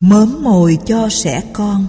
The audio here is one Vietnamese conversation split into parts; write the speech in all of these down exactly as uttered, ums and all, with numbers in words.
Mớm mồi cho sẻ con.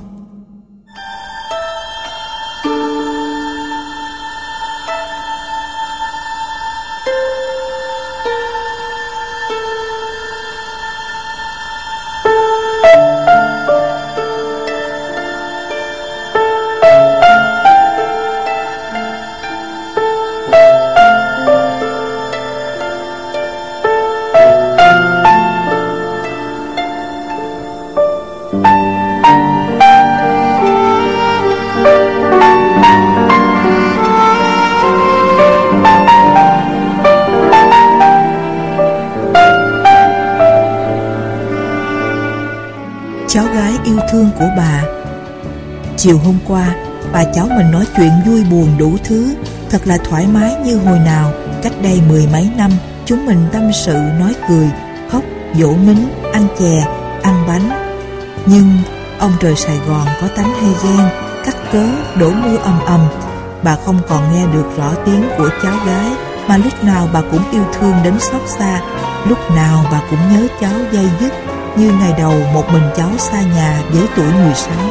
Cháu gái yêu thương của bà. Chiều hôm qua, bà cháu mình nói chuyện vui buồn đủ thứ, thật là thoải mái như hồi nào cách đây mười mấy năm. Chúng mình tâm sự, nói cười, khóc, dỗ nín, ăn chè, ăn bánh. Nhưng ông trời Sài Gòn có tánh hay ghen, cắt cớ, đổ mưa ầm ầm. Bà không còn nghe được rõ tiếng của cháu gái, mà lúc nào bà cũng yêu thương đến xót xa, lúc nào bà cũng nhớ cháu dây dứt, như ngày đầu một mình cháu xa nhà với tuổi mười sáu.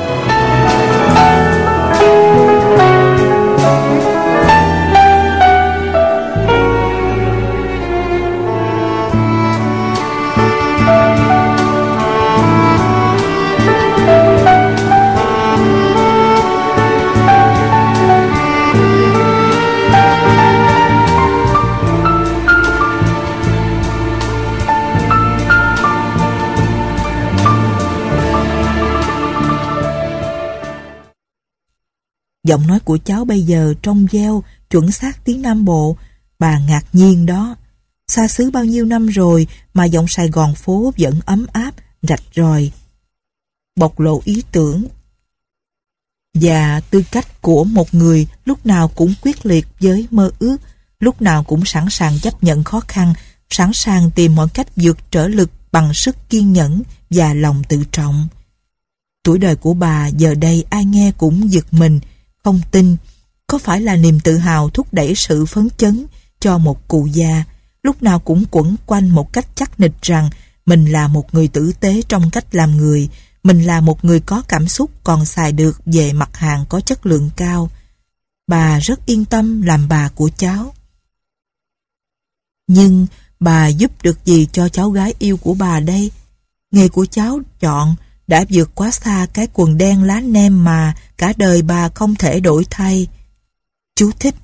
Giọng nói của cháu bây giờ trong veo, chuẩn xác tiếng Nam Bộ. Bà ngạc nhiên đó. Xa xứ bao nhiêu năm rồi mà giọng Sài Gòn phố vẫn ấm áp, rạch ròi, bộc lộ ý tưởng và tư cách của một người lúc nào cũng quyết liệt với mơ ước, lúc nào cũng sẵn sàng chấp nhận khó khăn, sẵn sàng tìm mọi cách vượt trở lực bằng sức kiên nhẫn và lòng tự trọng. Tuổi đời của bà giờ đây ai nghe cũng giật mình, không tin. Có phải là niềm tự hào thúc đẩy sự phấn chấn cho một cụ già, lúc nào cũng quẩn quanh một cách chắc nịch rằng mình là một người tử tế trong cách làm người, mình là một người có cảm xúc còn xài được về mặt hàng có chất lượng cao. Bà rất yên tâm làm bà của cháu. Nhưng bà giúp được gì cho cháu gái yêu của bà đây? Nghề của cháu chọn đã vượt quá xa cái quần đen lá nem mà cả đời bà không thể đổi thay. Chú thích: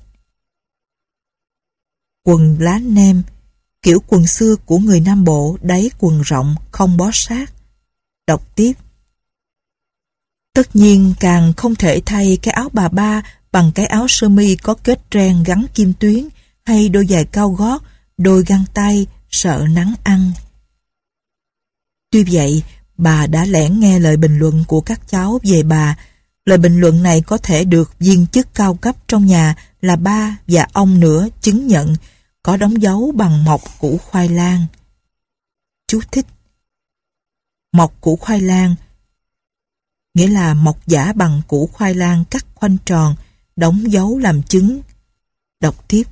quần lá nem, kiểu quần xưa của người Nam Bộ, đáy quần rộng, không bó sát. Đọc tiếp: tất nhiên càng không thể thay cái áo bà ba bằng cái áo sơ mi có kết ren gắn kim tuyến, hay đôi giày cao gót, đôi găng tay, sợ nắng ăn. Tuy vậy, bà đã lén nghe lời bình luận của các cháu về bà. Lời bình luận này có thể được viên chức cao cấp trong nhà là ba và ông nữa chứng nhận, có đóng dấu bằng mộc củ khoai lang. Chú thích: mộc củ khoai lang nghĩa là mộc giả bằng củ khoai lang cắt khoanh tròn, đóng dấu làm chứng. Đọc tiếp: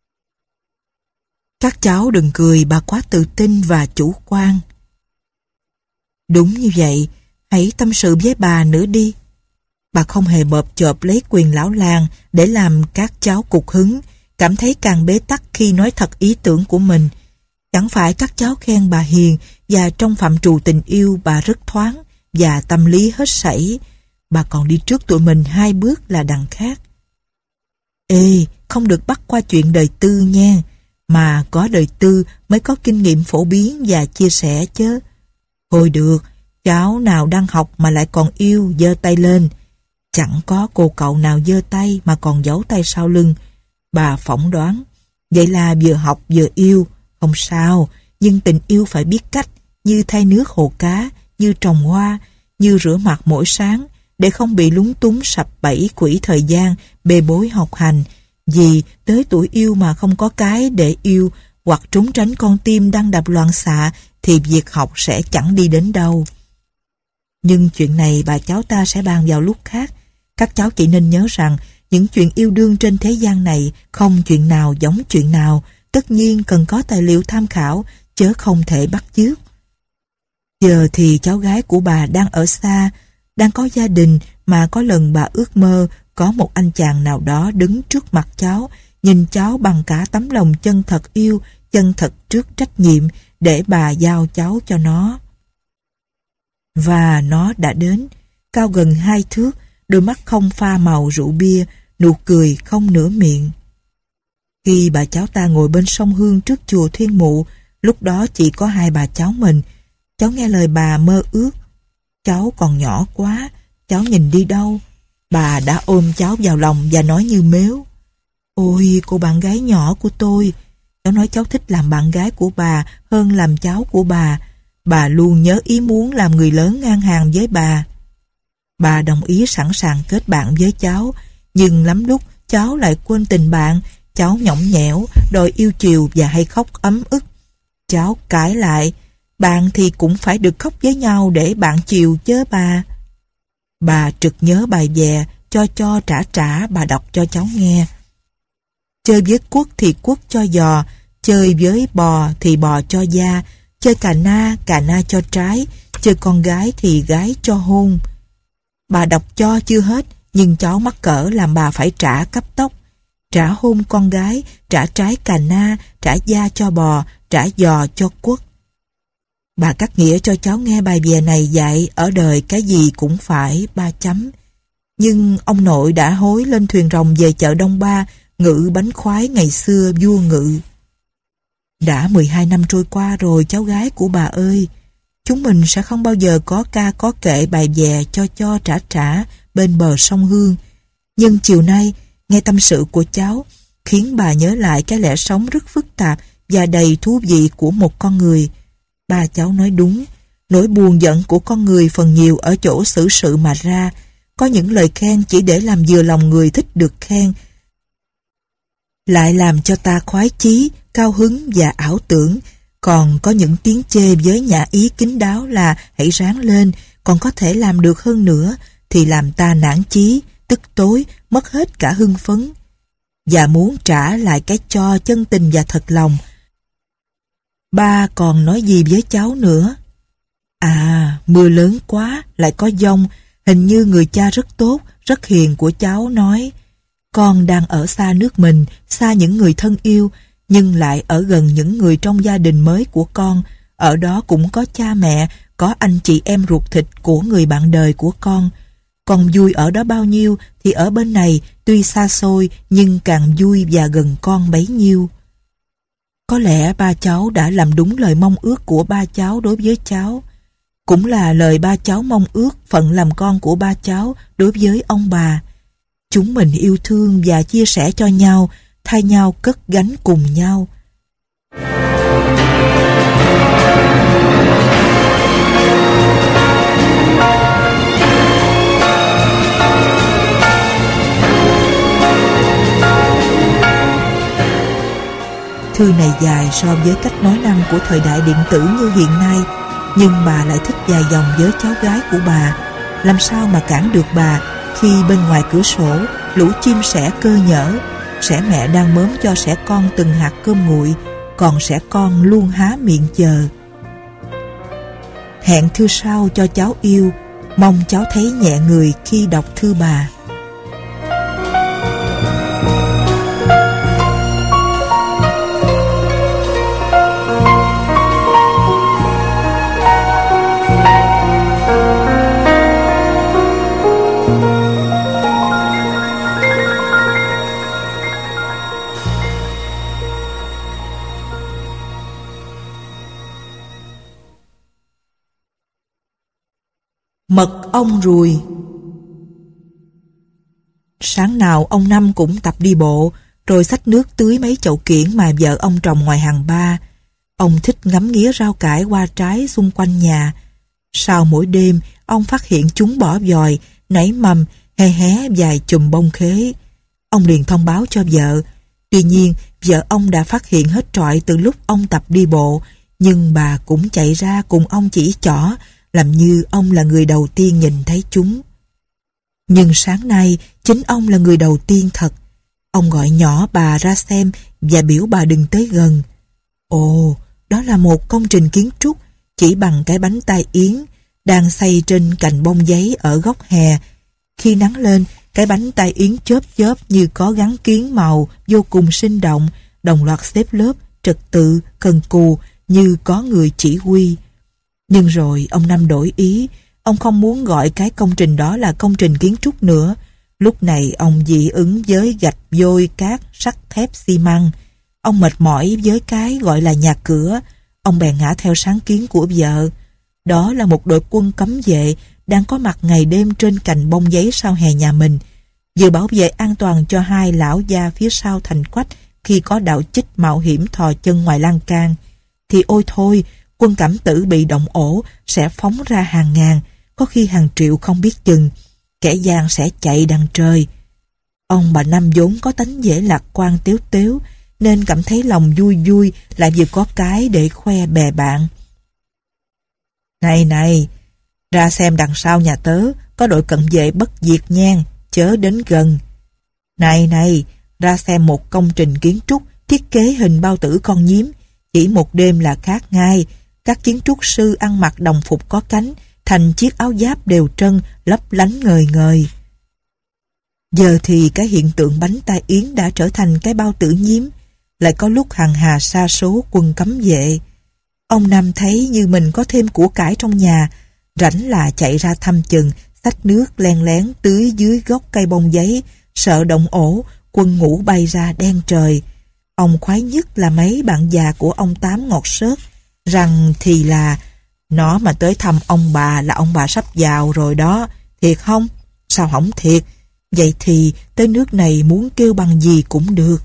các cháu đừng cười, bà quá tự tin và chủ quan. Đúng như vậy, hãy tâm sự với bà nữa đi. Bà không hề bợp chợp lấy quyền lão làng để làm các cháu cục hứng, cảm thấy càng bế tắc khi nói thật ý tưởng của mình. Chẳng phải các cháu khen bà hiền và trong phạm trù tình yêu bà rất thoáng và tâm lý hết sảy. Bà còn đi trước tụi mình hai bước là đằng khác. Ê, không được bắt qua chuyện đời tư nha, mà có đời tư mới có kinh nghiệm phổ biến và chia sẻ chứ. Thôi được, cháu nào đang học mà lại còn yêu, giơ tay lên. Chẳng có cô cậu nào giơ tay mà còn giấu tay sau lưng. Bà phỏng đoán, vậy là vừa học vừa yêu, không sao, nhưng tình yêu phải biết cách, như thay nước hồ cá, như trồng hoa, như rửa mặt mỗi sáng, để không bị lúng túng sập bẫy quỹ thời gian, bê bối học hành. Vì tới tuổi yêu mà không có cái để yêu, hoặc trốn tránh con tim đang đập loạn xạ, thì việc học sẽ chẳng đi đến đâu. Nhưng chuyện này bà cháu ta sẽ bàn vào lúc khác. Các cháu chỉ nên nhớ rằng những chuyện yêu đương trên thế gian này không chuyện nào giống chuyện nào, tất nhiên cần có tài liệu tham khảo, chớ không thể bắt chước. Giờ thì cháu gái của bà đang ở xa, đang có gia đình, mà có lần bà ước mơ có một anh chàng nào đó đứng trước mặt cháu, nhìn cháu bằng cả tấm lòng chân thật yêu, chân thật trước trách nhiệm, để bà giao cháu cho nó. Và nó đã đến, cao gần hai thước, đôi mắt không pha màu rượu bia, nụ cười không nửa miệng. Khi bà cháu ta ngồi bên sông Hương trước chùa Thiên Mụ, lúc đó chỉ có hai bà cháu mình. Cháu nghe lời bà mơ ước. Cháu còn nhỏ quá, cháu nhìn đi đâu. Bà đã ôm cháu vào lòng và nói như mếu: "Ôi, cô bạn gái nhỏ của tôi." Cháu nói cháu thích làm bạn gái của bà hơn làm cháu của bà. Bà luôn nhớ ý muốn làm người lớn ngang hàng với bà. Bà đồng ý sẵn sàng kết bạn với cháu, nhưng lắm lúc cháu lại quên tình bạn. Cháu nhõng nhẽo, đòi yêu chiều và hay khóc ấm ức. Cháu cãi lại: "Bạn thì cũng phải được khóc với nhau để bạn chiều chớ bà." Bà trực nhớ bài vè cho cho trả trả bà đọc cho cháu nghe. Chơi với cuốc thì cuốc cho giò, chơi với bò thì bò cho da, chơi cà na, cà na cho trái, chơi con gái thì gái cho hôn. Bà đọc cho chưa hết, nhưng cháu mắc cỡ làm bà phải trả cấp tốc. Trả hôn con gái, trả trái cà na, trả da cho bò, trả giò cho cuốc. Bà cắt nghĩa cho cháu nghe bài vè này dạy ở đời cái gì cũng phải ba chấm. Nhưng ông nội đã hối lên thuyền rồng về chợ Đông Ba, ngự bánh khoái ngày xưa vua ngự. Đã mười hai năm trôi qua rồi cháu gái của bà ơi. Chúng mình sẽ không bao giờ có ca có kệ bài vè cho cho trả trả bên bờ sông Hương. Nhưng chiều nay, nghe tâm sự của cháu, khiến bà nhớ lại cái lẽ sống rất phức tạp và đầy thú vị của một con người. Ba cháu nói đúng, nỗi buồn giận của con người phần nhiều ở chỗ xử sự mà ra. Có những lời khen chỉ để làm vừa lòng người thích được khen, lại làm cho ta khoái chí, cao hứng và ảo tưởng. Còn có những tiếng chê với nhã ý kín đáo là hãy ráng lên, còn có thể làm được hơn nữa, thì làm ta nản chí, tức tối, mất hết cả hưng phấn. Và muốn trả lại cái cho chân tình và thật lòng. Ba còn nói gì với cháu nữa? À, mưa lớn quá, lại có dông. Hình như người cha rất tốt, rất hiền của cháu nói: "Con đang ở xa nước mình, xa những người thân yêu, nhưng lại ở gần những người trong gia đình mới của con. Ở đó cũng có cha mẹ, có anh chị em ruột thịt của người bạn đời của con. Con vui ở đó bao nhiêu thì ở bên này tuy xa xôi nhưng càng vui và gần con bấy nhiêu." Có lẽ ba cháu đã làm đúng lời mong ước của ba cháu đối với cháu. Cũng là lời ba cháu mong ước phận làm con của ba cháu đối với ông bà. Chúng mình yêu thương và chia sẻ cho nhau, thay nhau cất gánh cùng nhau. Thư này dài so với cách nói năng của thời đại điện tử như hiện nay, nhưng bà lại thích dài dòng với cháu gái của bà. Làm sao mà cản được bà khi bên ngoài cửa sổ lũ chim sẻ cơ nhỡ, sẻ mẹ đang mớm cho sẻ con từng hạt cơm nguội, còn sẻ con luôn há miệng chờ. Hẹn thư sau cho cháu yêu, mong cháu thấy nhẹ người khi đọc thư bà. Mật ong ruồi. Sáng nào ông Năm cũng tập đi bộ, rồi xách nước tưới mấy chậu kiểng mà vợ ông trồng ngoài hàng ba. Ông thích ngắm nghía rau cải hoa trái xung quanh nhà. Sau mỗi đêm, ông phát hiện chúng bỏ vòi, nảy mầm, hé hé vài chùm bông khế. Ông liền thông báo cho vợ. Tuy nhiên, vợ ông đã phát hiện hết trọi từ lúc ông tập đi bộ, nhưng bà cũng chạy ra cùng ông chỉ trỏ, làm như ông là người đầu tiên nhìn thấy chúng. Nhưng sáng nay, chính ông là người đầu tiên thật. Ông gọi nhỏ bà ra xem và biểu bà đừng tới gần. Ồ, đó là một công trình kiến trúc, chỉ bằng cái bánh tai yến đang xay trên cành bông giấy ở góc hè. Khi nắng lên, cái bánh tai yến chớp chớp như có gắn kiến màu, vô cùng sinh động, đồng loạt xếp lớp, trật tự, cần cù, như có người chỉ huy. Nhưng rồi ông Năm đổi ý, ông không muốn gọi cái công trình đó là công trình kiến trúc nữa. Lúc này ông dị ứng với gạch vôi, cát, sắt thép, xi măng. Ông mệt mỏi với cái gọi là nhà cửa. Ông bèn ngả theo sáng kiến của vợ. Đó là một đội quân cấm vệ đang có mặt ngày đêm trên cành bông giấy sau hè nhà mình, vừa bảo vệ an toàn cho hai lão gia phía sau thành quách khi có đạo chích mạo hiểm thò chân ngoài lan can. Thì ôi thôi, quân Cảm Tử bị động ổ sẽ phóng ra hàng ngàn, có khi hàng triệu không biết chừng. Kẻ gian sẽ chạy đằng trời. Ông bà Năm vốn có tánh dễ lạc quan tếu tếu, nên cảm thấy lòng vui vui, lại vừa có cái để khoe bè bạn. Này này, ra xem đằng sau nhà tớ có đội cận vệ bất diệt nhan, chớ đến gần. Này này, ra xem một công trình kiến trúc thiết kế hình bao tử con nhím, chỉ một đêm là khác ngay. Các kiến trúc sư ăn mặc đồng phục có cánh, thành chiếc áo giáp đều trân, lấp lánh ngời ngời. Giờ thì cái hiện tượng bánh tai yến đã trở thành cái bao tử nhím, lại có lúc hằng hà sa số quân cấm vệ. Ông Năm thấy như mình có thêm của cải trong nhà, rảnh là chạy ra thăm chừng, xách nước len lén tưới dưới gốc cây bông giấy, sợ động ổ, quân ngủ bay ra đen trời. Ông khoái nhất là mấy bạn già của ông Tám ngọt xớt, rằng thì là nó mà tới thăm ông bà là ông bà sắp giàu rồi đó, thiệt không? Sao không thiệt? Vậy thì tới nước này muốn kêu bằng gì cũng được.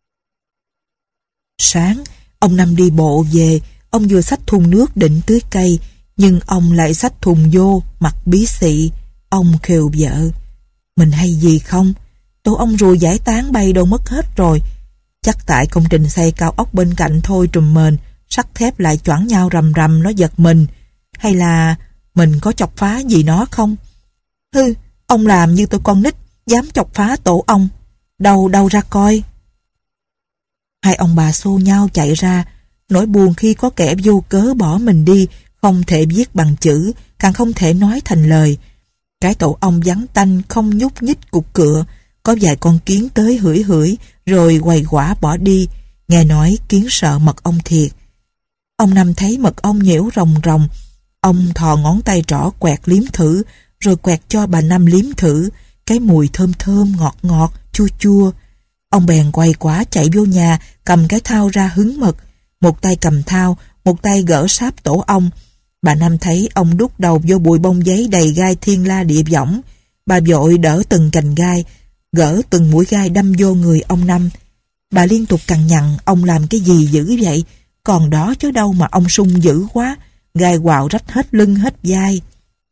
Sáng, ông Năm đi bộ về, ông vừa xách thùng nước định tưới cây, nhưng ông lại xách thùng vô, mặt bí xị. Ông khều vợ, mình hay gì không? Tổ ông rùa giải tán bay đâu mất hết rồi. Chắc tại công trình xây cao ốc bên cạnh thôi trùm mền, sắt thép lại choảng nhau rầm rầm nó giật mình. Hay là mình có chọc phá gì nó không? Hư, ông làm như tôi con nít, dám chọc phá tổ ông. Đâu đâu ra coi. Hai ông bà xô nhau chạy ra, nỗi buồn khi có kẻ vô cớ bỏ mình đi, không thể viết bằng chữ, càng không thể nói thành lời. Cái tổ ông vắng tanh, không nhúc nhích cục cựa, có vài con kiến tới hửi hửi, rồi quầy quả bỏ đi. Nghe nói kiến sợ mật ong thiệt. Ông Năm thấy mật ong nhiễu rồng rồng, ông thò ngón tay trỏ quẹt liếm thử, rồi quẹt cho bà Năm liếm thử, cái mùi thơm thơm ngọt ngọt, chua chua. Ông bèn quay quả chạy vô nhà, cầm cái thao ra hứng mật, một tay cầm thao, một tay gỡ sáp tổ ong. Bà Năm thấy ông đút đầu vô bụi bông giấy đầy gai thiên la địa võng, bà vội đỡ từng cành gai, gỡ từng mũi gai đâm vô người ông Năm. Bà liên tục cằn nhằn ông làm cái gì dữ vậy, còn đó chứ đâu mà ông sung dữ quá, gai quào rách hết lưng hết vai.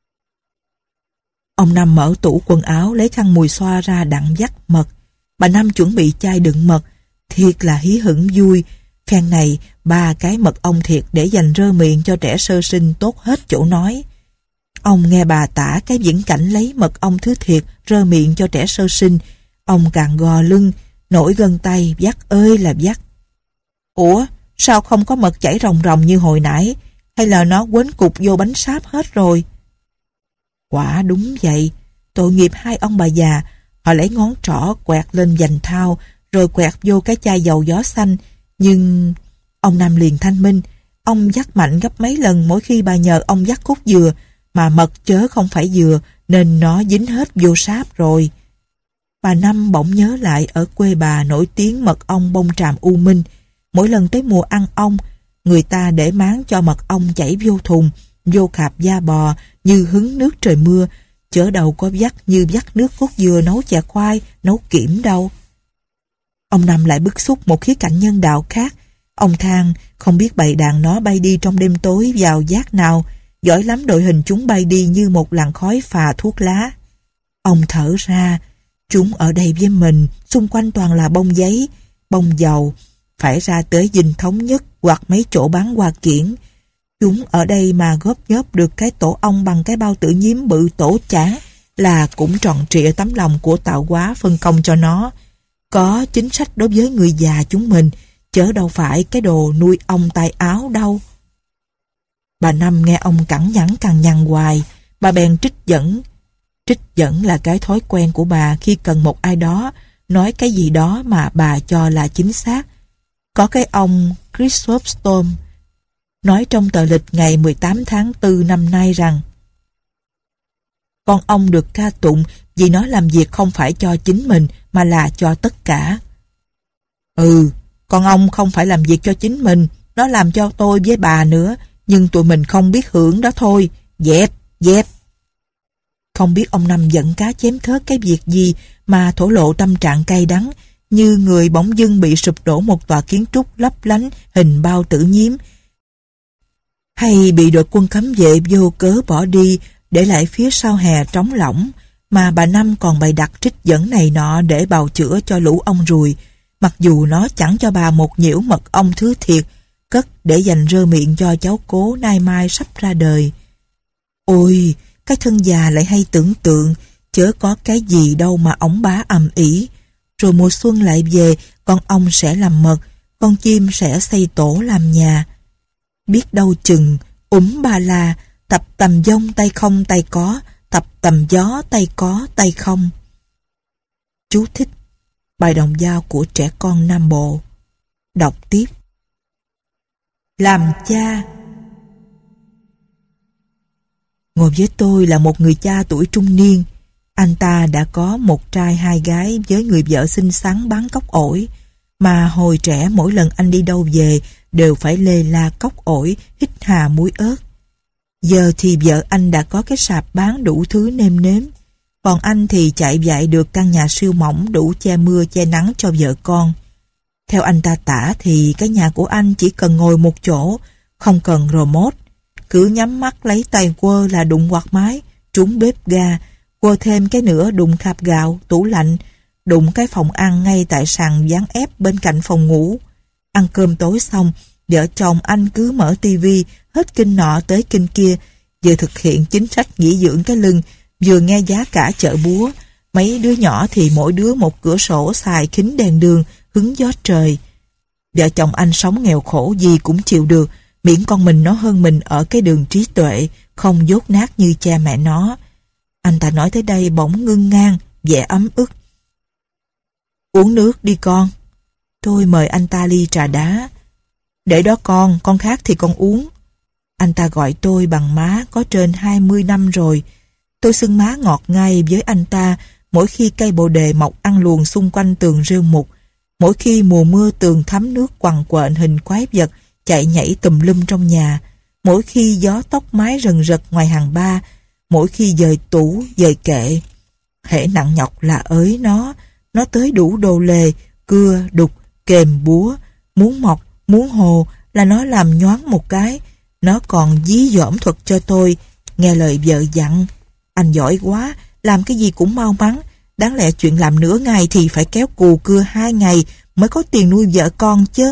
Ông Năm mở tủ quần áo lấy khăn mùi xoa ra đặng vắt mật. Bà Năm chuẩn bị chai đựng mật, thiệt là hí hửng vui. Phen này ba cái mật ong thiệt để dành rơ miệng cho trẻ sơ sinh tốt hết chỗ nói. Ông nghe bà tả cái viễn cảnh lấy mật ong thứ thiệt rơ miệng cho trẻ sơ sinh, ông càng gò lưng, nổi gân tay, vắt ơi là vắt. Ủa, sao không có mật chảy ròng ròng như hồi nãy, hay là nó quấn cục vô bánh sáp hết rồi? Quả đúng vậy, tội nghiệp hai ông bà già. Họ lấy ngón trỏ quẹt lên vành thao, rồi quẹt vô cái chai dầu gió xanh. Nhưng ông Năm liền thanh minh, ông vắt mạnh gấp mấy lần mỗi khi bà nhờ ông vắt khúc dừa, mà mật chớ không phải dừa, nên nó dính hết vô sáp rồi. Bà Năm bỗng nhớ lại ở quê bà nổi tiếng mật ong bông tràm U Minh. Mỗi lần tới mùa ăn ong, người ta để máng cho mật ong chảy vô thùng, vô khạp da bò như hứng nước trời mưa, chớ đâu có vắt như vắt nước cốt dừa nấu chè khoai, nấu kiểm đâu. Ông Năm lại bức xúc một khía cạnh nhân đạo khác. Ông than không biết bầy đàn nó bay đi trong đêm tối vào giác nào, giỏi lắm đội hình chúng bay đi như một làn khói phà thuốc lá. Ông thở ra, chúng ở đây với mình, xung quanh toàn là bông giấy, bông dầu, phải ra tới Dinh Thống Nhất hoặc mấy chỗ bán hoa kiển. Chúng ở đây mà góp nhóp được cái tổ ong bằng cái bao tử nhím bự tổ chán là cũng tròn trịa tấm lòng của tạo hóa phân công cho nó. Có chính sách đối với người già chúng mình, chớ đâu phải cái đồ nuôi ong tai áo đâu. Bà Năm nghe ông cẳng nhẳng cằn nhằn hoài, bà bèn trích dẫn. Trích dẫn là cái thói quen của bà khi cần một ai đó nói cái gì đó mà bà cho là chính xác. Có cái ông Chrysostom nói trong tờ lịch ngày mười tám tháng tư năm nay rằng con ông được ca tụng vì nó làm việc không phải cho chính mình mà là cho tất cả. Ừ, con ông không phải làm việc cho chính mình, nó làm cho tôi với bà nữa, nhưng tụi mình không biết hưởng đó thôi. Dẹp, dẹp. Không biết ông Năm giận cá chém thớt cái việc gì mà thổ lộ tâm trạng cay đắng, như người bỗng dưng bị sụp đổ một tòa kiến trúc lấp lánh hình bao tử nhiếm, hay bị đội quân cấm vệ vô cớ bỏ đi để lại phía sau hè trống lỏng, mà bà Năm còn bày đặt trích dẫn này nọ để bào chữa cho lũ ong ruồi, mặc dù nó chẳng cho bà một nhiễu mật ong thứ thiệt, cất để dành rơ miệng cho cháu cố nay mai sắp ra đời. Ôi, cái thân già lại hay tưởng tượng, chớ có cái gì đâu mà ổng bá ầm ĩ. Rồi mùa xuân lại về, con ong sẽ làm mật, con chim sẽ xây tổ làm nhà. Biết đâu chừng, úm ba la, tập tầm dông tay không tay có, tập tầm gió tay có tay không. Chú thích: bài đồng dao của trẻ con Nam Bộ. Đọc tiếp. Làm cha. Ngồi với tôi là một người cha tuổi trung niên. Anh ta đã có một trai hai gái với người vợ xinh xắn bán cốc ổi, mà hồi trẻ mỗi lần anh đi đâu về đều phải lê la cốc ổi, hít hà muối ớt. Giờ thì vợ anh đã có cái sạp bán đủ thứ nêm nếm, còn anh thì chạy vạy được căn nhà siêu mỏng đủ che mưa che nắng cho vợ con. Theo anh ta tả thì cái nhà của anh chỉ cần ngồi một chỗ, không cần remote, cứ nhắm mắt lấy tay quơ là đụng quạt máy, trúng bếp ga, quơ thêm cái nữa đụng khạp gạo, tủ lạnh, đụng cái phòng ăn ngay tại sàn ván ép bên cạnh phòng ngủ. Ăn cơm tối xong, vợ chồng anh cứ mở tivi hết kinh nọ tới kinh kia, vừa thực hiện chính sách nghỉ dưỡng cái lưng, vừa nghe giá cả chợ búa. Mấy đứa nhỏ thì mỗi đứa một cửa sổ xài kính đèn đường, hứng gió trời. Vợ chồng anh sống nghèo khổ gì cũng chịu được, miễn con mình nó hơn mình ở cái đường trí tuệ, không dốt nát như cha mẹ nó. Anh ta nói tới đây bỗng ngưng ngang, vẻ ấm ức. Uống nước đi con. Tôi mời anh ta ly trà đá. Để đó con, con khát thì con uống. Anh ta gọi tôi bằng má có trên hai mươi năm rồi. Tôi xưng má ngọt ngay với anh ta mỗi khi cây bồ đề mọc ăn luồn xung quanh tường rêu mục, mỗi khi mùa mưa tường thấm nước quằn quện hình quái vật chạy nhảy tùm lum trong nhà, mỗi khi gió tóc mái rần rật ngoài hàng ba, mỗi khi dời tủ, dời kệ. Hễ nặng nhọc là ới nó, nó tới đủ đồ lề, cưa, đục, kềm búa, muốn mọc, muốn hồ là nó làm nhoáng một cái. Nó còn dí dỏm thuật cho tôi, nghe lời vợ dặn. Anh giỏi quá, làm cái gì cũng mau mắn, đáng lẽ chuyện làm nửa ngày thì phải kéo cù cưa hai ngày mới có tiền nuôi vợ con chứ.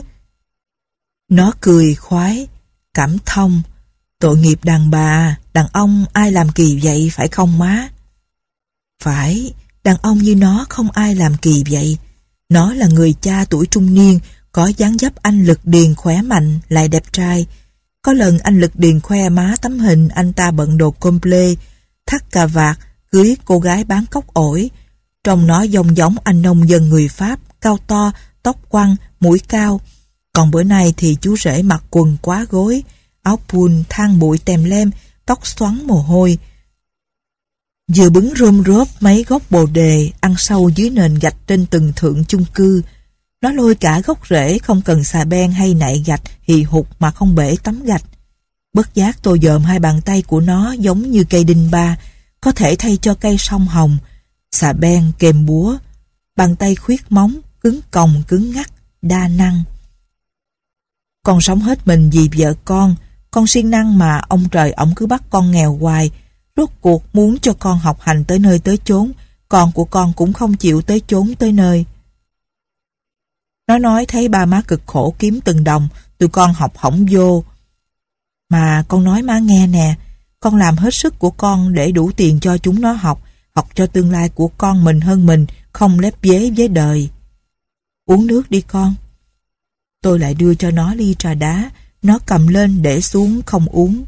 Nó cười khoái, cảm thông. Tội nghiệp đàn bà, đàn ông ai làm kỳ vậy phải không má? Phải, đàn ông như nó không ai làm kỳ vậy. Nó là người cha tuổi trung niên, có dáng dấp anh Lực Điền khỏe mạnh, lại đẹp trai. Có lần anh Lực Điền khoe má tấm hình anh ta bận đồ comple, thắt cà vạt, cưới cô gái bán cốc ổi. Trông nó giống giống anh nông dân người Pháp, cao to, tóc quăn, mũi cao. Còn bữa nay thì chú rể mặc quần quá gối, áo pun than bụi tèm lem, tóc xoắn mồ hôi. Vừa bứng rôm rốp mấy gốc bồ đề ăn sâu dưới nền gạch trên từng thượng chung cư. Nó lôi cả gốc rễ không cần xà beng hay nạy gạch hì hục mà không bể tấm gạch. Bất giác tôi dòm hai bàn tay của nó giống như cây đinh ba, có thể thay cho cây song hồng, xà beng kèm búa. Bàn tay khuyết móng, cứng còng cứng ngắc, đa năng. Con sống hết mình vì vợ con, con siêng năng mà ông trời ổng cứ bắt con nghèo hoài. Rốt cuộc muốn cho con học hành tới nơi tới chốn, con của con cũng không chịu tới chốn tới nơi. Nó nói thấy ba má cực khổ kiếm từng đồng, tụi con học hỏng vô. Mà con nói má nghe nè, con làm hết sức của con để đủ tiền cho chúng nó học, học cho tương lai của con mình hơn mình, không lép vế với đời. Uống nước đi con. Tôi lại đưa cho nó ly trà đá, nó cầm lên để xuống không uống.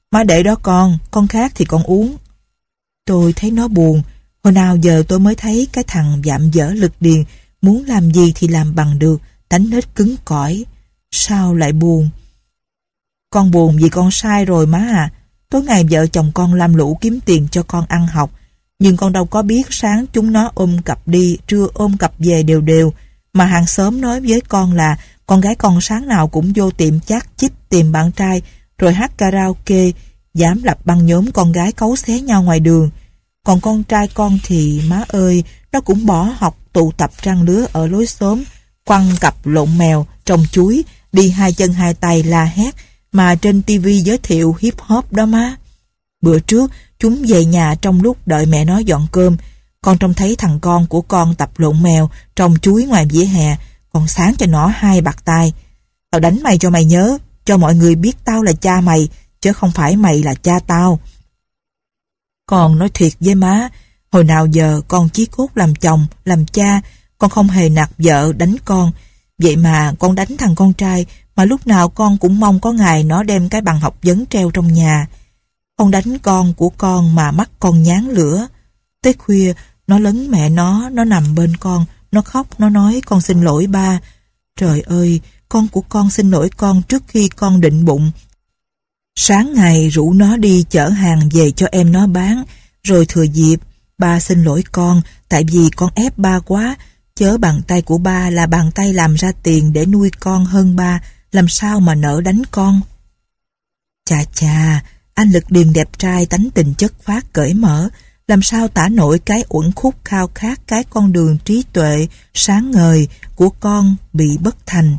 Má để đó con, con khát thì con uống. Tôi thấy nó buồn. Hồi nào giờ tôi mới thấy cái thằng dạm dở Lực Điền muốn làm gì thì làm bằng được, tánh nết cứng cỏi. Sao lại buồn? Con buồn vì con sai rồi má à. Tối ngày vợ chồng con lam lũ kiếm tiền cho con ăn học. Nhưng con đâu có biết sáng chúng nó ôm cặp đi, trưa ôm cặp về đều đều. Mà hàng xóm nói với con là con gái con sáng nào cũng vô tiệm chát chích tìm bạn trai, rồi hát karaoke, dám lập băng nhóm con gái cấu xé nhau ngoài đường. Còn con trai con thì má ơi, nó cũng bỏ học tụ tập trăng lứa ở lối xóm, quăng cặp lộn mèo, trồng chuối, đi hai chân hai tay la hét, mà trên tivi giới thiệu hip hop đó má. Bữa trước, chúng về nhà trong lúc đợi mẹ nó dọn cơm. Con trông thấy thằng con của con tập lộn mèo, trồng chuối ngoài vỉa hè. Con sáng cho nó hai bạt tai. Tao đánh mày cho mày nhớ, cho mọi người biết tao là cha mày, chứ không phải mày là cha tao. Con nói thiệt với má, hồi nào giờ con chí cốt làm chồng, làm cha, con không hề nạt vợ đánh con. Vậy mà con đánh thằng con trai, mà lúc nào con cũng mong có ngày nó đem cái bằng học vấn treo trong nhà. Con đánh con của con mà mắt con nhán lửa. Tới khuya, nó lấn mẹ nó, nó nằm bên con, nó khóc, nó nói con xin lỗi ba. Trời ơi, con của con xin lỗi con trước khi con định bụng. Sáng ngày rủ nó đi chở hàng về cho em nó bán, rồi thừa dịp, ba xin lỗi con, tại vì con ép ba quá, chớ bàn tay của ba là bàn tay làm ra tiền để nuôi con hơn ba, làm sao mà nỡ đánh con. Chà chà, anh Lực Điền đẹp trai tánh tình chất phác cởi mở, làm sao tả nổi cái uẩn khúc khao khát cái con đường trí tuệ, sáng ngời của con bị bất thành.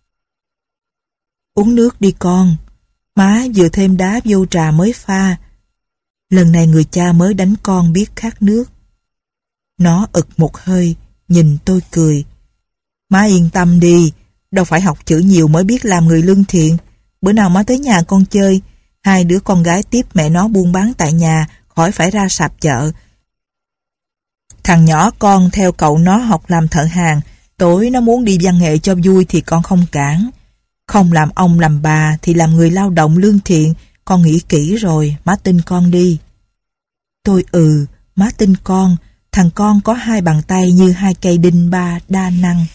Uống nước đi con, má vừa thêm đá vô trà mới pha. Lần này người cha mới đánh con biết khát nước. Nó ực một hơi, nhìn tôi cười. Má yên tâm đi, đâu phải học chữ nhiều mới biết làm người lương thiện. Bữa nào má tới nhà con chơi, hai đứa con gái tiếp mẹ nó buôn bán tại nhà, khỏi phải ra sạp chợ. Thằng nhỏ con theo cậu nó học làm thợ hàn, tối nó muốn đi văn nghệ cho vui thì con không cản. Không làm ông làm bà thì làm người lao động lương thiện, con nghĩ kỹ rồi, má tin con đi. Tôi ừ, má tin con, thằng con có hai bàn tay như hai cây đinh ba đa năng.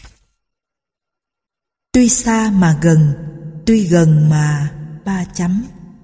Tuy xa mà gần, tuy gần mà ba chấm.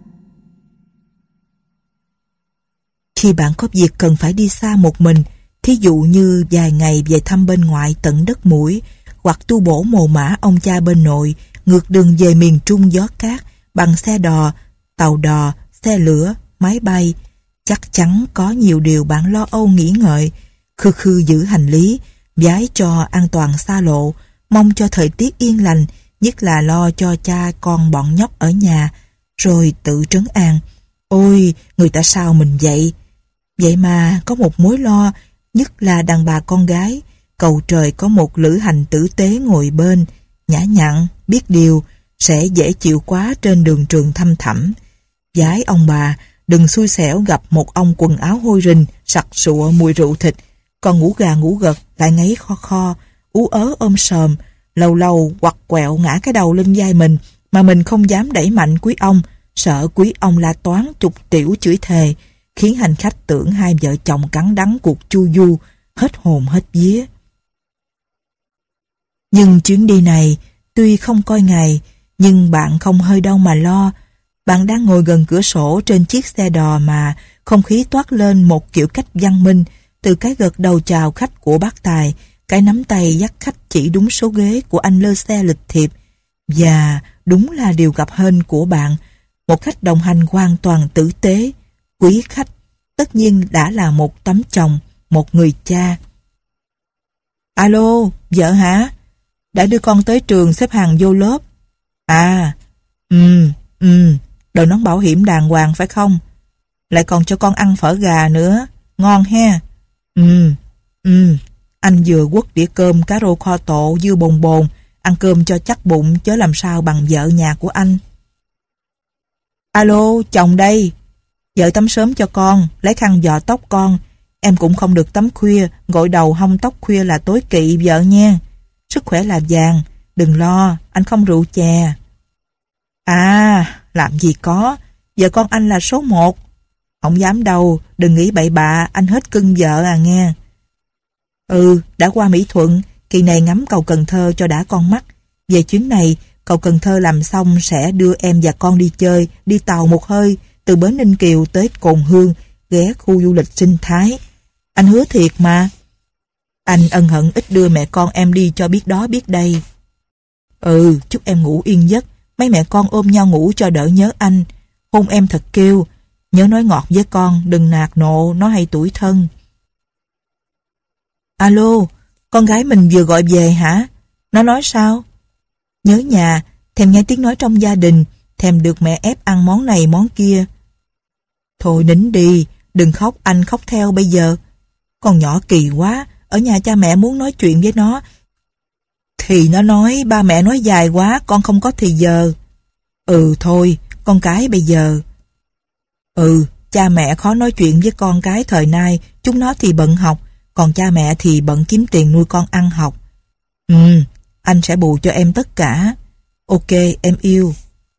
Khi bạn có việc cần phải đi xa một mình, thí dụ như vài ngày về thăm bên ngoại tận đất mũi, hoặc tu bổ mồ mả ông cha bên nội, ngược đường về miền Trung gió cát, bằng xe đò, tàu đò, xe lửa, máy bay, chắc chắn có nhiều điều bạn lo âu nghĩ ngợi, khư khư giữ hành lý, vái cho an toàn xa lộ, mong cho thời tiết yên lành, nhất là lo cho cha con bọn nhóc ở nhà, rồi tự trấn an. Ôi, người ta sao mình vậy? Vậy mà có một mối lo, nhất là đàn bà con gái, cầu trời có một lữ hành tử tế ngồi bên, nhã nhặn, biết điều, sẽ dễ chịu quá trên đường trường thăm thẳm. Vái ông bà, đừng xui xẻo gặp một ông quần áo hôi rình, sặc sụa mùi rượu thịt, còn ngủ gà ngủ gật, lại ngáy kho kho, ú ớ ôm sòm, lâu lâu quặt quẹo ngã cái đầu lên vai mình, mà mình không dám đẩy mạnh quý ông, sợ quý ông la toán trục tiểu chửi thề, khiến hành khách tưởng hai vợ chồng cắn đắng cuộc chu du, hết hồn hết vía. Nhưng chuyến đi này, tuy không coi ngày, nhưng bạn không hơi đâu mà lo. Bạn đang ngồi gần cửa sổ trên chiếc xe đò mà không khí toát lên một kiểu cách văn minh, từ cái gật đầu chào khách của bác Tài, cái nắm tay dắt khách chỉ đúng số ghế của anh lơ xe lịch thiệp, và đúng là điều gặp hên của bạn, một khách đồng hành hoàn toàn tử tế, quý khách, tất nhiên đã là một tấm chồng, một người cha. Alo, vợ hả? Đã đưa con tới trường xếp hàng vô lớp. À, ừ, ừ, đội nón bảo hiểm đàng hoàng phải không? Lại còn cho con ăn phở gà nữa, ngon ha. Ừ, ừ, anh vừa quất đĩa cơm cá rô kho tộ dưa bồn bồn, ăn cơm cho chắc bụng chớ làm sao bằng vợ nhà của anh. Alo, chồng đây. Vợ tắm sớm cho con, lấy khăn giò tóc con. Em cũng không được tắm khuya, gội đầu hông tóc khuya là tối kỵ vợ nha. Sức khỏe là vàng, đừng lo, anh không rượu chè. À, làm gì có, vợ con anh là số một. Không dám đâu, đừng nghĩ bậy bạ, anh hết cưng vợ à nghe. Ừ, đã qua Mỹ Thuận, kỳ này ngắm cầu Cần Thơ cho đã con mắt. Về chuyến này, cầu Cần Thơ làm xong sẽ đưa em và con đi chơi, đi tàu một hơi, từ bến Ninh Kiều tới Cồn Hương, ghé khu du lịch sinh thái. Anh hứa thiệt mà. Anh ân hận ít đưa mẹ con em đi cho biết đó biết đây. Ừ, chúc em ngủ yên giấc, mấy mẹ con ôm nhau ngủ cho đỡ nhớ anh. Hôn em thật kêu, nhớ nói ngọt với con, đừng nạt nộ, nó hay tủi thân. Alo, con gái mình vừa gọi về hả? Nó nói sao? Nhớ nhà, thèm nghe tiếng nói trong gia đình, thèm được mẹ ép ăn món này món kia. Thôi nín đi, đừng khóc, anh khóc theo bây giờ. Con nhỏ kỳ quá, ở nhà cha mẹ muốn nói chuyện với nó. Thì nó nói ba mẹ nói dài quá, con không có thì giờ. Ừ thôi, con cái bây giờ. Ừ, cha mẹ khó nói chuyện với con cái thời nay, chúng nó thì bận học, còn cha mẹ thì bận kiếm tiền nuôi con ăn học. Ừ, anh sẽ bù cho em tất cả. Ok, em yêu.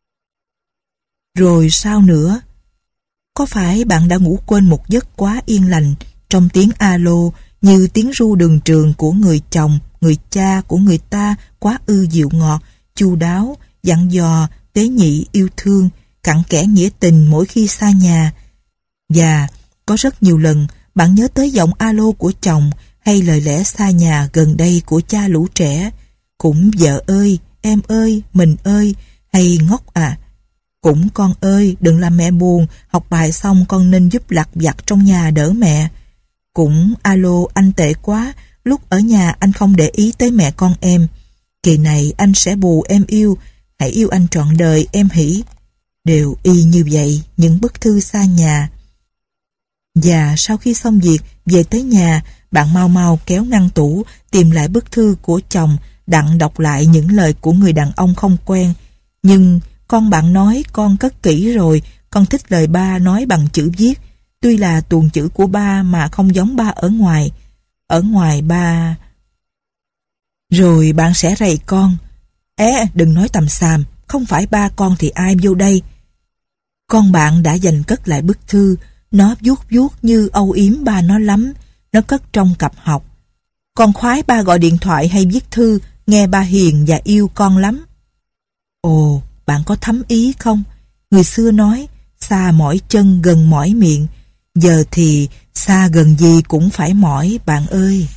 Rồi sao nữa? Có phải bạn đã ngủ quên một giấc quá yên lành trong tiếng alo như tiếng ru đường trường của người chồng, người cha của người ta quá ư dịu ngọt, chu đáo, dặn dò, tế nhị yêu thương, cặn kẽ nghĩa tình mỗi khi xa nhà. Và có rất nhiều lần bạn nhớ tới giọng alo của chồng hay lời lẽ xa nhà gần đây của cha lũ trẻ. Cũng vợ ơi, em ơi, mình ơi, hay ngốc à. Cũng con ơi, đừng làm mẹ buồn, học bài xong con nên giúp lặt vặt trong nhà đỡ mẹ. Cũng alo anh tệ quá, lúc ở nhà anh không để ý tới mẹ con em. Kỳ này anh sẽ bù em yêu, hãy yêu anh trọn đời em hỉ. Đều y như vậy, những bức thư xa nhà. Và sau khi xong việc, về tới nhà, bạn mau mau kéo ngăn tủ, tìm lại bức thư của chồng, đặng đọc lại những lời của người đàn ông không quen. Nhưng con bạn nói con cất kỹ rồi, con thích lời ba nói bằng chữ viết. Tuy là tuồng chữ của ba mà không giống ba ở ngoài. Ở ngoài ba... Rồi bạn sẽ rầy con. Ế, đừng nói tầm xàm, không phải ba con thì ai vô đây. Con bạn đã dành cất lại bức thư, nó vuốt vuốt như âu yếm ba nó lắm, nó cất trong cặp học. Con khoái ba gọi điện thoại hay viết thư, nghe ba hiền và yêu con lắm. Ồ, bạn có thấm ý không? Người xưa nói, xa mỏi chân gần mỏi miệng, giờ thì xa gần gì cũng phải mỏi bạn ơi.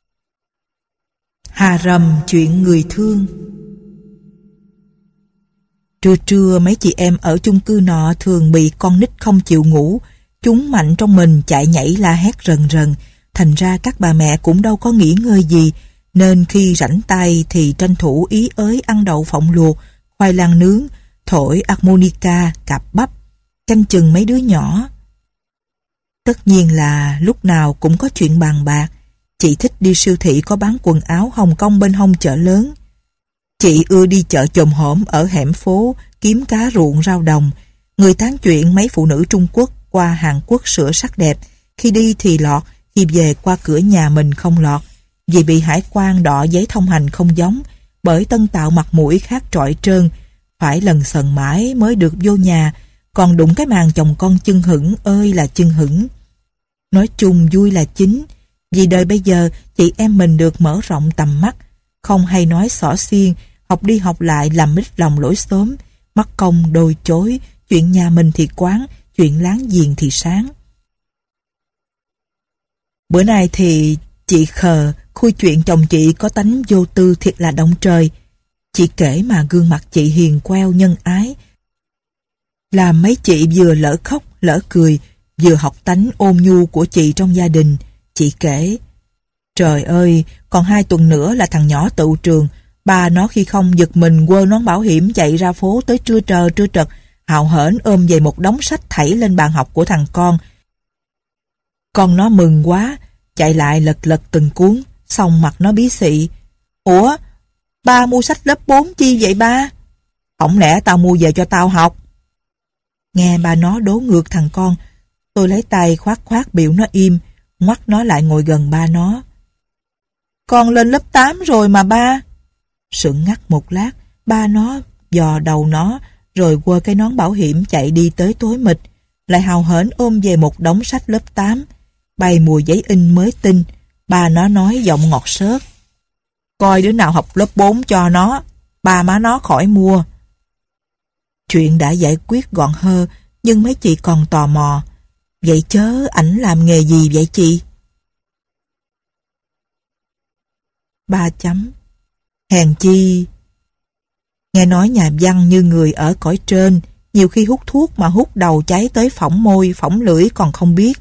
Hà rầm chuyện người thương. Trưa trưa mấy chị em ở chung cư nọ thường bị con nít không chịu ngủ, chúng mạnh trong mình chạy nhảy la hét rần rần, thành ra các bà mẹ cũng đâu có nghỉ ngơi gì, nên khi rảnh tay thì tranh thủ ý ới ăn đậu phộng luộc, khoai lang nướng, thổi harmonica, cạp bắp, canh chừng mấy đứa nhỏ. Tất nhiên là lúc nào cũng có chuyện bàn bạc. Chị thích đi siêu thị có bán quần áo Hồng Kông bên hông chợ lớn. Chị ưa đi chợ chồm hổm ở hẻm phố kiếm cá ruộng rau đồng. Người tán chuyện mấy phụ nữ Trung Quốc qua Hàn Quốc sửa sắc đẹp. Khi đi thì lọt, khi về qua cửa nhà mình không lọt. Vì bị hải quan đọ giấy thông hành không giống, bởi tân tạo mặt mũi khác trọi trơn. Phải lần sần mãi mới được vô nhà, còn đụng cái màn chồng con chưng hửng ơi là chưng hửng. Nói chung vui là chính, vì đời bây giờ chị em mình được mở rộng tầm mắt, không hay nói xỏ xiên, học đi học lại làm mít lòng lỗi xóm, mắc công đôi chối, chuyện nhà mình thì quán, chuyện láng giềng thì sáng. Bữa nay thì chị khờ, khui chuyện chồng chị có tánh vô tư thiệt là động trời. Chị kể mà gương mặt chị hiền queo nhân ái, làm mấy chị vừa lỡ khóc lỡ cười, vừa học tánh ôn nhu của chị trong gia đình. Chị kể, trời ơi, còn hai tuần nữa là thằng nhỏ tựu trường, ba nó khi không giật mình quơ nón bảo hiểm chạy ra phố tới trưa trờ trưa trật, hào hển ôm về một đống sách thảy lên bàn học của thằng con. Con nó mừng quá, chạy lại lật lật từng cuốn, xong mặt nó bí xị. Ủa, ba mua sách lớp bốn chi vậy ba? Không lẽ tao mua về cho tao học? Nghe ba nó đố ngược thằng con, tôi lấy tay khoát khoát biểu nó im, ngoắt nó lại ngồi gần ba nó. Con lên lớp tám rồi mà ba. Sững ngắt một lát, ba nó dò đầu nó, rồi quơ cái nón bảo hiểm chạy đi tới tối mịt, lại hào hớn ôm về một đống sách lớp tám, bay mùi giấy in mới tinh. Ba nó nói giọng ngọt xớt: coi đứa nào học lớp bốn cho nó, ba má nó khỏi mua. Chuyện đã giải quyết gọn hơ, nhưng mấy chị còn tò mò: vậy chớ ảnh làm nghề gì vậy chị? Ba chấm. Hèn chi. Nghe nói nhà văn như người ở cõi trên, nhiều khi hút thuốc mà hút đầu cháy tới phỏng môi, phỏng lưỡi còn không biết.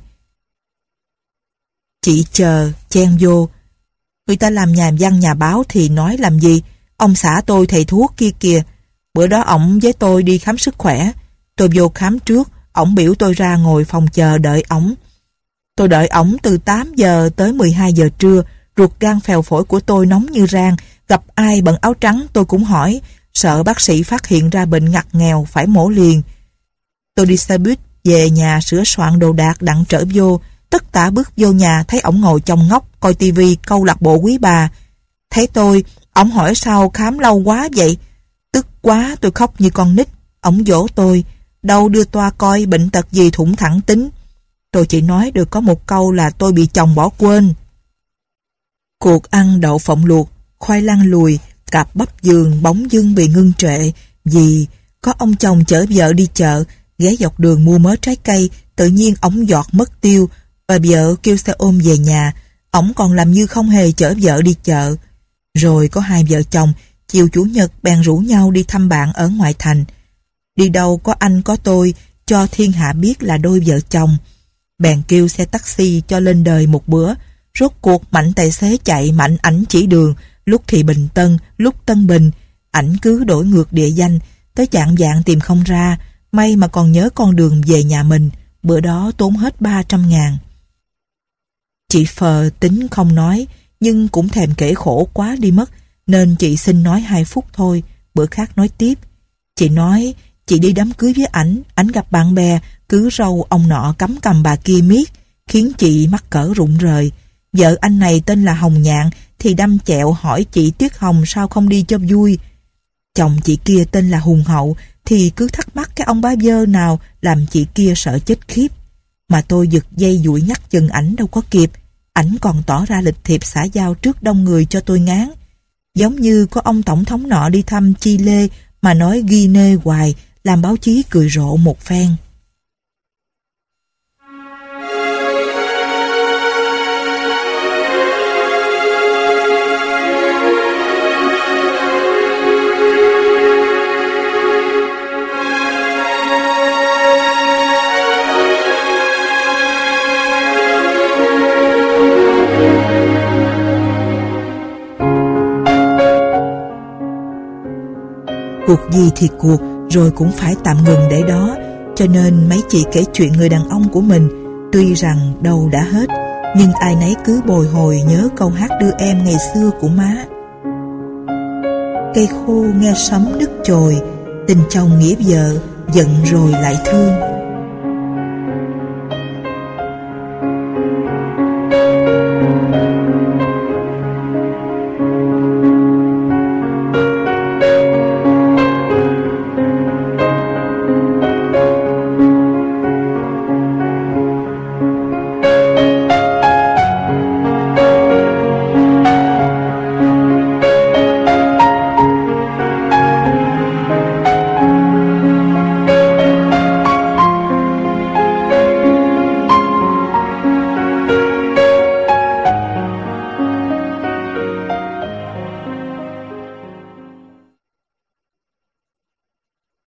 Chị chờ, chen vô: người ta làm nhà văn nhà báo thì nói làm gì, ông xã tôi thầy thuốc kia kìa. Bữa đó ổng với tôi đi khám sức khỏe, tôi vô khám trước, ổng biểu tôi ra ngồi phòng chờ đợi ổng. Tôi đợi ổng từ tám giờ tới mười hai giờ trưa, ruột gan phèo phổi của tôi nóng như rang, gặp ai bận áo trắng tôi cũng hỏi, sợ bác sĩ phát hiện ra bệnh ngặt nghèo phải mổ liền. Tôi đi xe buýt về nhà sửa soạn đồ đạc đặng trở vô, tất tả bước vô nhà thấy ổng ngồi trong ngóc coi tivi câu lạc bộ quý bà. Thấy tôi, ổng hỏi sao khám lâu quá vậy. Tức quá tôi khóc như con nít. Ổng dỗ tôi: đâu đưa toa coi bệnh tật gì thủng thẳng tính. Tôi chỉ nói được có một câu là tôi bị chồng bỏ quên. Cuộc ăn đậu phộng luộc, khoai lang lùi, cặp bắp giường bỗng dưng bị ngưng trệ vì có ông chồng chở vợ đi chợ, ghé dọc đường mua mớ trái cây, tự nhiên ổng giọt mất tiêu và vợ kêu xe ôm về nhà. Ổng còn làm như không hề chở vợ đi chợ. Rồi có hai vợ chồng chiều chủ nhật bèn rủ nhau đi thăm bạn ở ngoại thành. Đi đâu có anh có tôi, cho thiên hạ biết là đôi vợ chồng. Bèn kêu xe taxi cho lên đời một bữa. Rốt cuộc Mạnh tài xế chạy, Mạnh ảnh chỉ đường, lúc thì Bình Tân, lúc Tân Bình. Ảnh cứ đổi ngược địa danh, tới chạng vạng tìm không ra. May mà còn nhớ con đường về nhà mình. Bữa đó tốn hết ba trăm ngàn. Chị Phờ tính không nói, nhưng cũng thèm kể khổ quá đi mất, nên chị xin nói hai phút thôi, bữa khác nói tiếp. Chị nói chị đi đám cưới với ảnh, ảnh gặp bạn bè, cứ râu ông nọ cắm cầm bà kia miết, khiến chị mắc cỡ rụng rời. Vợ anh này tên là Hồng Nhạn, thì đâm chẹo hỏi chị Tuyết Hồng sao không đi cho vui. Chồng chị kia tên là Hùng Hậu, thì cứ thắc mắc cái ông bá vơ nào làm chị kia sợ chết khiếp. Mà tôi giật dây dụi nhắc chừng ảnh đâu có kịp. Ảnh còn tỏ ra lịch thiệp xã giao trước đông người cho tôi ngán. Giống như có ông tổng thống nọ đi thăm Chile mà nói Guinea hoài, làm báo chí cười rộ một phen. Cuộc gì thì cuộc, rồi cũng phải tạm ngừng để đó. Cho nên mấy chị kể chuyện người đàn ông của mình, tuy rằng đâu đã hết, nhưng ai nấy cứ bồi hồi nhớ câu hát đưa em ngày xưa của má. Cây khô nghe sấm đứt chồi, tình chồng nghĩa vợ, giận rồi lại thương.